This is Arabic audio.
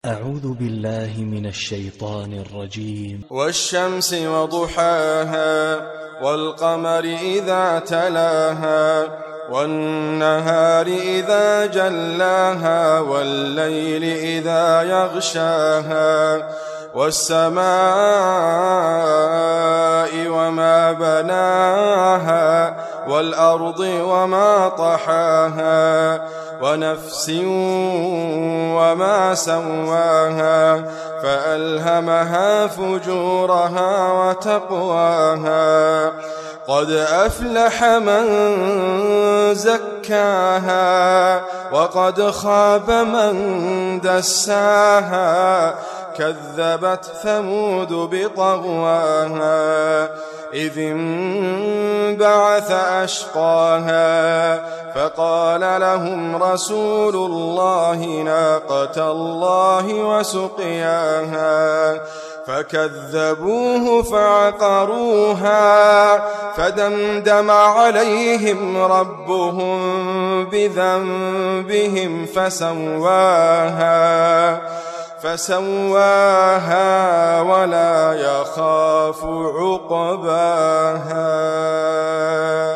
أعوذ بالله من الشيطان الرجيم. والشمس وضحاها والقمر إذا تلاها والنهار إذا جلاها والليل إذا يغشاها والسماء وما بناها والأرض وما طحاها ونفس وما سواها فألهمها فجورها وتقواها قد أفلح من زكاها وقد خاب من دساها كذبت ثمود بطغواها إذ انبعث أشقاها فقال لهم رسول الله ناقة الله وسقياها فكذبوه فعقروها فدمدم عليهم ربهم بذنبهم فسواها ولا يخاف عقباها.